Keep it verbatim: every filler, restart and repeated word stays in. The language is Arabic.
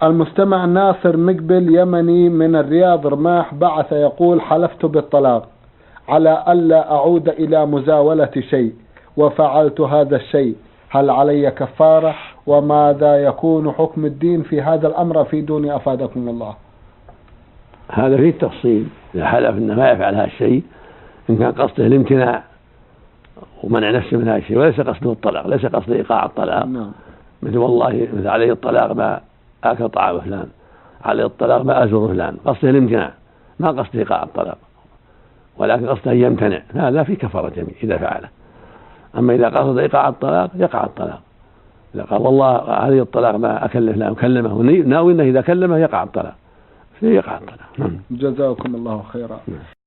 المستمع ناصر مقبل يمني من الرياض رماح بعث يقول: حلفت بالطلاق على ألا أعود إلى مزاولة شيء وفعلت هذا الشيء، هل علي كفارة؟ وماذا يكون حكم الدين في هذا الأمر؟ فيدوني أفادكم الله. هذا فيه التفصيل. إذا حلف أنه ما يفعل هذا الشيء، إن كان قصده الامتناع ومنع نفسه من هذا الشيء وليس قصده الطلاق، ليس قصده إيقاع الطلاق، نعم. مثل والله مثل عليه الطلاق ما آكل طعام فلان، عليه الطلاق ما أزور فلان، قصده الامتناع ما قصده إيقاع الطلاق، ولكن قصده أن يمتنع، هذا في كفارة يمين إذا فعله. أما إذا قصد إيقاع الطلاق يقع الطلاق. إذا قال والله عليه الطلاق ما أكلف فلان وكلمه ناوي أنه إذا كلمه يقع الطلاق، يقع الطلاق. جزاكم الله خيرا.